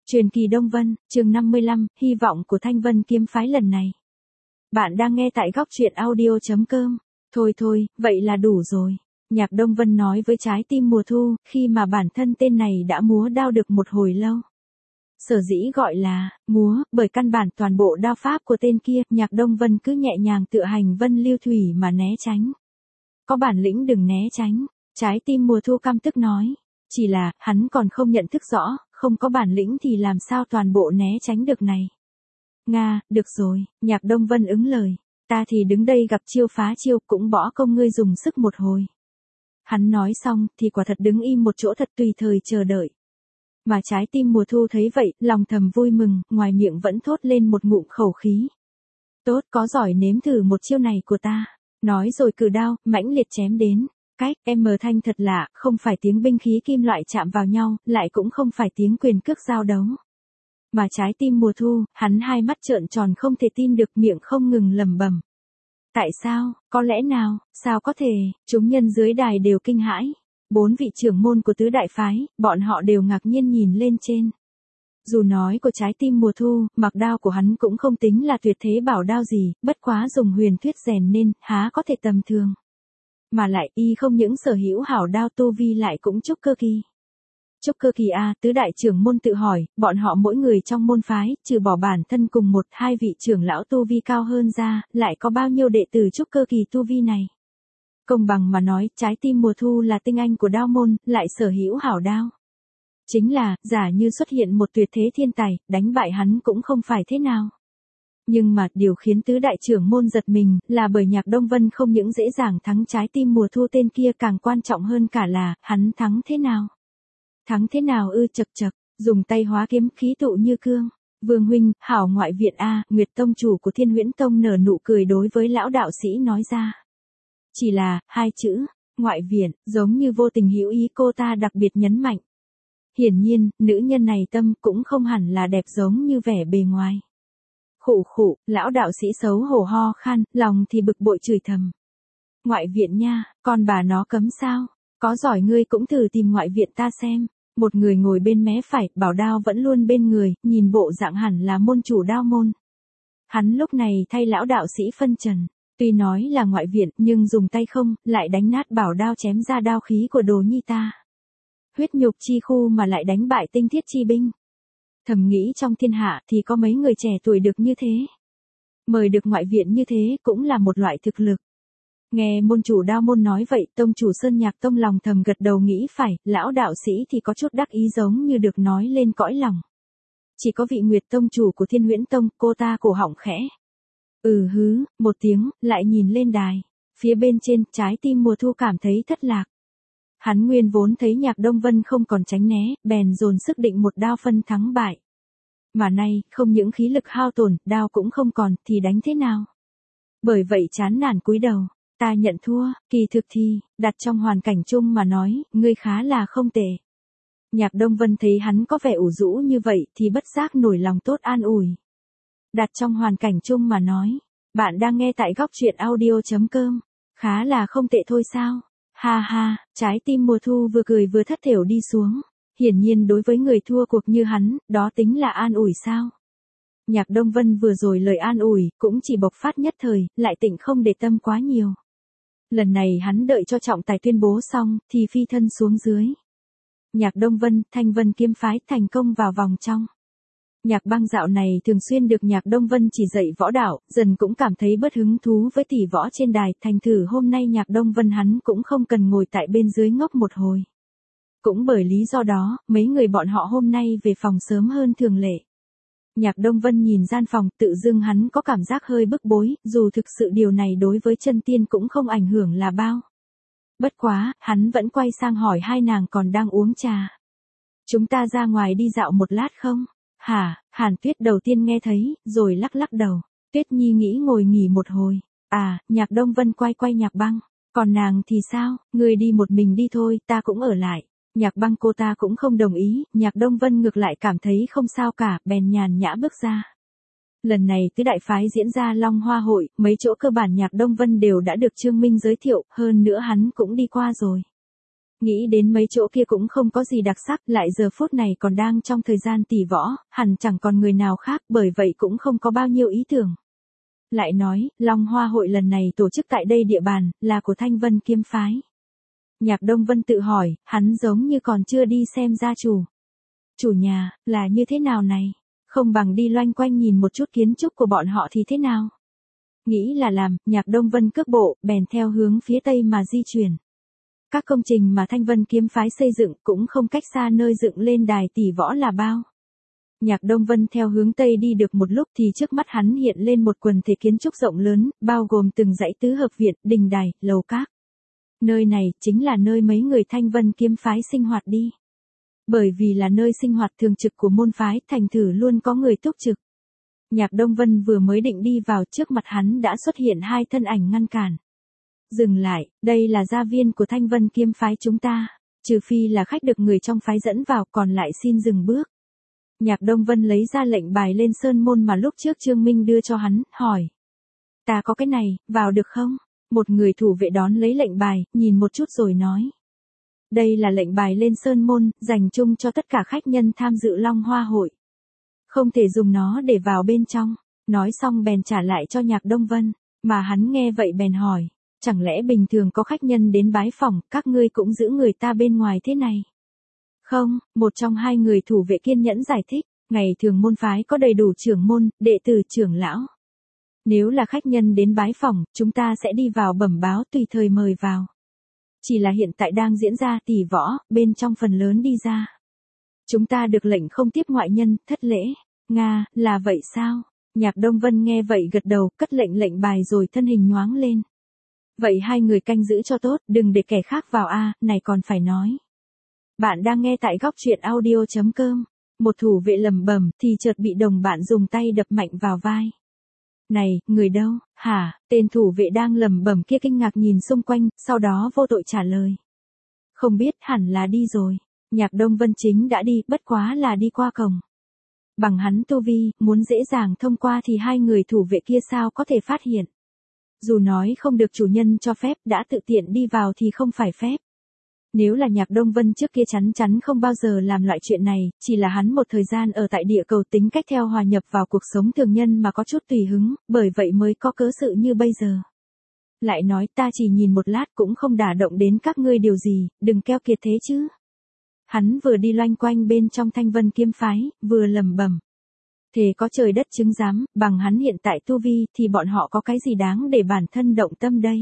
Truyền kỳ Đông Vân, chương 55, hy vọng của Thanh Vân kiếm phái lần này. Bạn đang nghe tại góc truyện audio.com. Thôi thôi, vậy là đủ rồi. Nhạc Đông Vân nói với trái tim mùa thu, khi mà bản thân tên này đã múa đao được một hồi lâu. Sở dĩ gọi là múa, bởi căn bản toàn bộ đao pháp của tên kia, Nhạc Đông Vân cứ nhẹ nhàng tựa hành vân lưu thủy mà né tránh. Có bản lĩnh đừng né tránh, trái tim mùa thu căm tức nói. Chỉ là, hắn còn không nhận thức rõ, không có bản lĩnh thì làm sao toàn bộ né tránh được này. Nga, được rồi, Nhạc Đông Vân ứng lời. Ta thì đứng đây gặp chiêu phá chiêu, cũng bỏ công ngươi dùng sức một hồi. Hắn nói xong, thì quả thật đứng im một chỗ thật tùy thời chờ đợi. Mà trái tim mùa thu thấy vậy, lòng thầm vui mừng, ngoài miệng vẫn thốt lên một ngụm khẩu khí. Tốt, có giỏi nếm thử một chiêu này của ta. Nói rồi cử đao, mãnh liệt chém đến. Cách, thanh thật lạ, không phải tiếng binh khí kim loại chạm vào nhau, lại cũng không phải tiếng quyền cước giao đấu. Mà trái tim mùa thu, hắn hai mắt trợn tròn không thể tin được, miệng không ngừng lẩm bẩm. Tại sao, có lẽ nào, sao có thể, chúng nhân dưới đài đều kinh hãi. 4 vị trưởng môn của tứ đại phái, bọn họ đều ngạc nhiên nhìn lên trên. Dù nói của trái tim mùa thu, mặc đao của hắn cũng không tính là tuyệt thế bảo đao gì, bất quá dùng huyền thuyết rèn nên, há có thể tầm thường. Mà lại y không những sở hữu hảo đao tu vi lại cũng trúc cơ kỳ. Trúc cơ kỳ a, tứ đại trưởng môn tự hỏi, bọn họ mỗi người trong môn phái, trừ bỏ bản thân cùng 1-2 vị trưởng lão tu vi cao hơn ra, lại có bao nhiêu đệ tử trúc cơ kỳ tu vi này. Công bằng mà nói, trái tim mùa thu là tinh anh của đao môn, lại sở hữu hảo đao. Chính là, giả như xuất hiện một tuyệt thế thiên tài, đánh bại hắn cũng không phải thế nào. Nhưng mà, điều khiến tứ đại trưởng môn giật mình, là bởi Nhạc Đông Vân không những dễ dàng thắng trái tim mùa thu tên kia, càng quan trọng hơn cả là, hắn thắng thế nào. Thắng thế nào chậc chậc, dùng tay hóa kiếm khí tụ như cương. Vương huynh, hảo ngoại viện a, Nguyệt tông chủ của Thiên Huyễn tông nở nụ cười đối với lão đạo sĩ nói ra. Chỉ là, 2 chữ, ngoại viện, giống như vô tình hữu ý cô ta đặc biệt nhấn mạnh. Hiển nhiên, nữ nhân này tâm cũng không hẳn là đẹp giống như vẻ bề ngoài. Khụ khụ, lão đạo sĩ xấu hổ ho khan, lòng thì bực bội chửi thầm. Ngoại viện nha, con bà nó cấm sao? Có giỏi ngươi cũng thử tìm ngoại viện ta xem. Một người ngồi bên mé phải, bảo đao vẫn luôn bên người, nhìn bộ dạng hẳn là môn chủ đao môn. Hắn lúc này thay lão đạo sĩ phân trần. Tuy nói là ngoại viện, nhưng dùng tay không, lại đánh nát bảo đao chém ra đao khí của đồ nhi ta. Huyết nhục chi khu mà lại đánh bại tinh thiết chi binh. Thầm nghĩ trong thiên hạ thì có mấy người trẻ tuổi được như thế. Mời được ngoại viện như thế cũng là một loại thực lực. Nghe môn chủ đao môn nói vậy, tông chủ Sơn Nhạc Tông lòng thầm gật đầu nghĩ phải, lão đạo sĩ thì có chút đắc ý giống như được nói lên cõi lòng. Chỉ có vị Nguyệt tông chủ của Thiên Huyễn Tông, cô ta cổ họng khẽ. Một tiếng, lại nhìn lên đài. Phía bên trên, trái tim mùa thu cảm thấy thất lạc. Hắn nguyên vốn thấy Nhạc Đông Vân không còn tránh né, bèn dồn sức định một đao phân thắng bại. Mà nay, không những khí lực hao tổn, đao cũng không còn, thì đánh thế nào? Bởi vậy chán nản cúi đầu. Ta nhận thua, kỳ thực thì, đặt trong hoàn cảnh chung mà nói, ngươi khá là không tệ. Nhạc Đông Vân thấy hắn có vẻ ủ rũ như vậy thì bất giác nổi lòng tốt an ủi. Đặt trong hoàn cảnh chung mà nói, bạn đang nghe tại góc truyện audio.com, khá là không tệ thôi sao? Ha ha, trái tim mùa thu vừa cười vừa thất thểu đi xuống. Hiển nhiên đối với người thua cuộc như hắn, đó tính là an ủi sao? Nhạc Đông Vân vừa rồi lời an ủi, cũng chỉ bộc phát nhất thời, lại tỉnh không để tâm quá nhiều. Lần này hắn đợi cho trọng tài tuyên bố xong, thì phi thân xuống dưới. Nhạc Đông Vân, Thanh Vân kiếm phái thành công vào vòng trong. Nhạc Băng dạo này thường xuyên được Nhạc Đông Vân chỉ dạy võ đạo, dần cũng cảm thấy bất hứng thú với tỷ võ trên đài, thành thử hôm nay Nhạc Đông Vân hắn cũng không cần ngồi tại bên dưới ngốc một hồi. Cũng bởi lý do đó, mấy người bọn họ hôm nay về phòng sớm hơn thường lệ. Nhạc Đông Vân nhìn gian phòng, tự dưng hắn có cảm giác hơi bức bối, dù thực sự điều này đối với chân tiên cũng không ảnh hưởng là bao. Bất quá, hắn vẫn quay sang hỏi hai nàng còn đang uống trà. Chúng ta ra ngoài đi dạo một lát không? Hả? Hàn Tuyết đầu tiên nghe thấy, rồi lắc lắc đầu. Tuyết Nhi nghĩ ngồi nghỉ một hồi. À, Nhạc Đông Vân quay Nhạc Băng. Còn nàng thì sao? Người đi một mình đi thôi, ta cũng ở lại. Nhạc Băng cô ta cũng không đồng ý, Nhạc Đông Vân ngược lại cảm thấy không sao cả, bèn nhàn nhã bước ra. Lần này tứ đại phái diễn ra Long Hoa hội, mấy chỗ cơ bản Nhạc Đông Vân đều đã được Trương Minh giới thiệu, hơn nữa hắn cũng đi qua rồi. Nghĩ đến mấy chỗ kia cũng không có gì đặc sắc, lại giờ phút này còn đang trong thời gian tỷ võ, hẳn chẳng còn người nào khác, bởi vậy cũng không có bao nhiêu ý tưởng. Lại nói, Long Hoa hội lần này tổ chức tại đây địa bàn, là của Thanh Vân kiếm phái. Nhạc Đông Vân tự hỏi, hắn giống như còn chưa đi xem gia chủ. Chủ nhà, là như thế nào này? Không bằng đi loanh quanh nhìn một chút kiến trúc của bọn họ thì thế nào? Nghĩ là làm, Nhạc Đông Vân cước bộ, bèn theo hướng phía tây mà di chuyển. Các công trình mà Thanh Vân kiếm phái xây dựng cũng không cách xa nơi dựng lên đài tỷ võ là bao. Nhạc Đông Vân theo hướng tây đi được một lúc thì trước mắt hắn hiện lên một quần thể kiến trúc rộng lớn, bao gồm từng dãy tứ hợp viện, đình đài, lầu các. Nơi này chính là nơi mấy người Thanh Vân kiếm phái sinh hoạt đi. Bởi vì là nơi sinh hoạt thường trực của môn phái, thành thử luôn có người túc trực. Nhạc Đông Vân vừa mới định đi vào, trước mặt hắn đã xuất hiện hai thân ảnh ngăn cản. Dừng lại, đây là gia viên của Thanh Vân kiếm phái chúng ta, trừ phi là khách được người trong phái dẫn vào, còn lại xin dừng bước. Nhạc Đông Vân lấy ra lệnh bài lên sơn môn mà lúc trước Trương Minh đưa cho hắn, hỏi. Ta có cái này, vào được không? Một người thủ vệ đón lấy lệnh bài, nhìn một chút rồi nói. Đây là lệnh bài lên sơn môn, dành chung cho tất cả khách nhân tham dự Long Hoa hội. Không thể dùng nó để vào bên trong. Nói xong bèn trả lại cho Nhạc Đông Vân, mà hắn nghe vậy bèn hỏi. Chẳng lẽ bình thường có khách nhân đến bái phỏng, các ngươi cũng giữ người ta bên ngoài thế này? Không, một trong hai người thủ vệ kiên nhẫn giải thích, ngày thường môn phái có đầy đủ trưởng môn, đệ tử trưởng lão. Nếu là khách nhân đến bái phỏng, chúng ta sẽ đi vào bẩm báo tùy thời mời vào. Chỉ là hiện tại đang diễn ra tỷ võ, bên trong phần lớn đi ra. Chúng ta được lệnh không tiếp ngoại nhân, thất lễ. Nga, là vậy sao? Nhạc Đông Vân nghe vậy gật đầu, cất lệnh bài rồi thân hình nhoáng lên. Vậy hai người canh giữ cho tốt, đừng để kẻ khác vào a, này còn phải nói. Bạn đang nghe tại góc truyện audio.com. Một thủ vệ lẩm bẩm thì chợt bị đồng bạn dùng tay đập mạnh vào vai. Này, người đâu, hả? Tên thủ vệ đang lẩm bẩm kia kinh ngạc nhìn xung quanh, sau đó vô tội trả lời. Không biết, hẳn là đi rồi. Nhạc Đông Vân chính đã đi, bất quá là đi qua cổng. Bằng hắn tu vi, muốn dễ dàng thông qua thì hai người thủ vệ kia sao có thể phát hiện. Dù nói không được chủ nhân cho phép, đã tự tiện đi vào thì không phải phép. Nếu là Nhạc Đông Vân trước kia chắn chắn không bao giờ làm loại chuyện này, chỉ là hắn một thời gian ở tại địa cầu tính cách theo hòa nhập vào cuộc sống thường nhân mà có chút tùy hứng, bởi vậy mới có cớ sự như bây giờ. Lại nói ta chỉ nhìn một lát cũng không đả động đến các ngươi điều gì, đừng keo kiệt thế chứ. Hắn vừa đi loanh quanh bên trong Thanh Vân kiếm phái, vừa lẩm bẩm. Thế có trời đất chứng giám, bằng hắn hiện tại tu vi thì bọn họ có cái gì đáng để bản thân động tâm đây.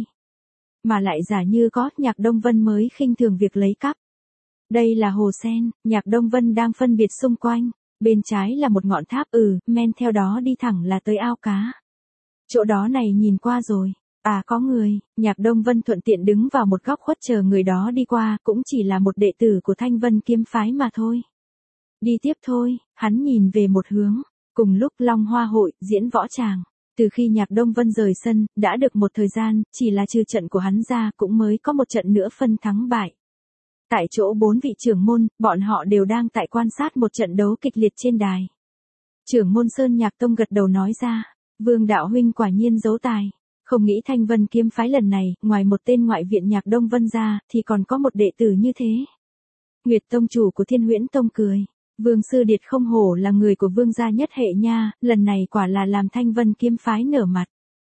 Mà lại giả như có, Nhạc Đông Vân mới khinh thường việc lấy cắp. Đây là hồ sen, Nhạc Đông Vân đang phân biệt xung quanh. Bên trái là một ngọn tháp, men theo đó đi thẳng là tới ao cá. Chỗ đó này nhìn qua rồi. À có người, Nhạc Đông Vân thuận tiện đứng vào một góc khuất chờ người đó đi qua, cũng chỉ là một đệ tử của Thanh Vân kiếm phái mà thôi. Đi tiếp thôi, hắn nhìn về một hướng. Cùng lúc Long Hoa hội, diễn võ tràng. Từ khi Nhạc Đông Vân rời sân, đã được một thời gian, chỉ là trừ trận của hắn ra cũng mới có một trận nữa phân thắng bại. Tại chỗ 4 vị trưởng môn, bọn họ đều đang tại quan sát một trận đấu kịch liệt trên đài. Trưởng môn Sơn Nhạc Tông gật đầu nói ra, Vương đạo huynh quả nhiên giấu tài. Không nghĩ Thanh Vân kiếm phái lần này, ngoài một tên ngoại viện Nhạc Đông Vân ra, thì còn có một đệ tử như thế. Nguyệt Tông chủ của Thiên Huyễn Tông cười. Vương Sư Điệt không hổ là người của Vương gia nhất hệ nha, lần này quả là làm Thanh Vân kiếm phái nở mặt.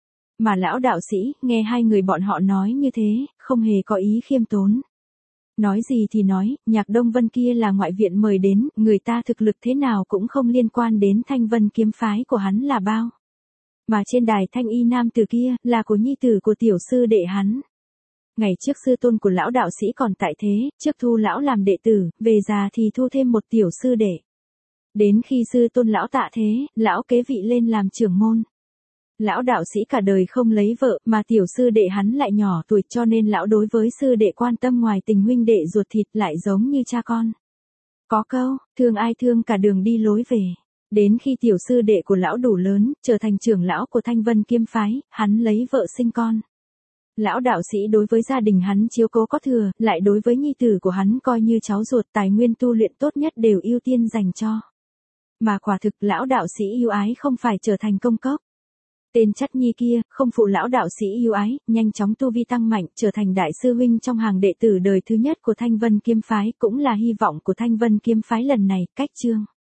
Mà lão đạo sĩ, nghe hai người bọn họ nói như thế, không hề có ý khiêm tốn. Nói gì thì nói, Nhạc Đông Vân kia là ngoại viện mời đến, người ta thực lực thế nào cũng không liên quan đến Thanh Vân kiếm phái của hắn là bao. Mà trên đài Thanh Y nam tử kia, là của nhi tử của tiểu sư đệ hắn. Ngày trước sư tôn của lão đạo sĩ còn tại thế, trước thu lão làm đệ tử, về già thì thu thêm một tiểu sư đệ. Đến khi sư tôn lão tạ thế, lão kế vị lên làm trưởng môn. Lão đạo sĩ cả đời không lấy vợ, mà tiểu sư đệ hắn lại nhỏ tuổi, cho nên lão đối với sư đệ quan tâm ngoài tình huynh đệ ruột thịt, lại giống như cha con. Có câu, thương ai thương cả đường đi lối về. Đến khi tiểu sư đệ của lão đủ lớn, trở thành trưởng lão của Thanh Vân kiếm phái, hắn lấy vợ sinh con. Lão đạo sĩ đối với gia đình hắn chiếu cố có thừa, lại đối với nhi tử của hắn coi như cháu ruột, tài nguyên tu luyện tốt nhất đều ưu tiên dành cho. Mà quả thực lão đạo sĩ yêu ái không phải trở thành công cốc. Tên Chắt Nhi kia, không phụ lão đạo sĩ yêu ái, nhanh chóng tu vi tăng mạnh, trở thành đại sư huynh trong hàng đệ tử đời thứ nhất của Thanh Vân Kiếm Phái, cũng là hy vọng của Thanh Vân Kiếm Phái lần này. Cách chương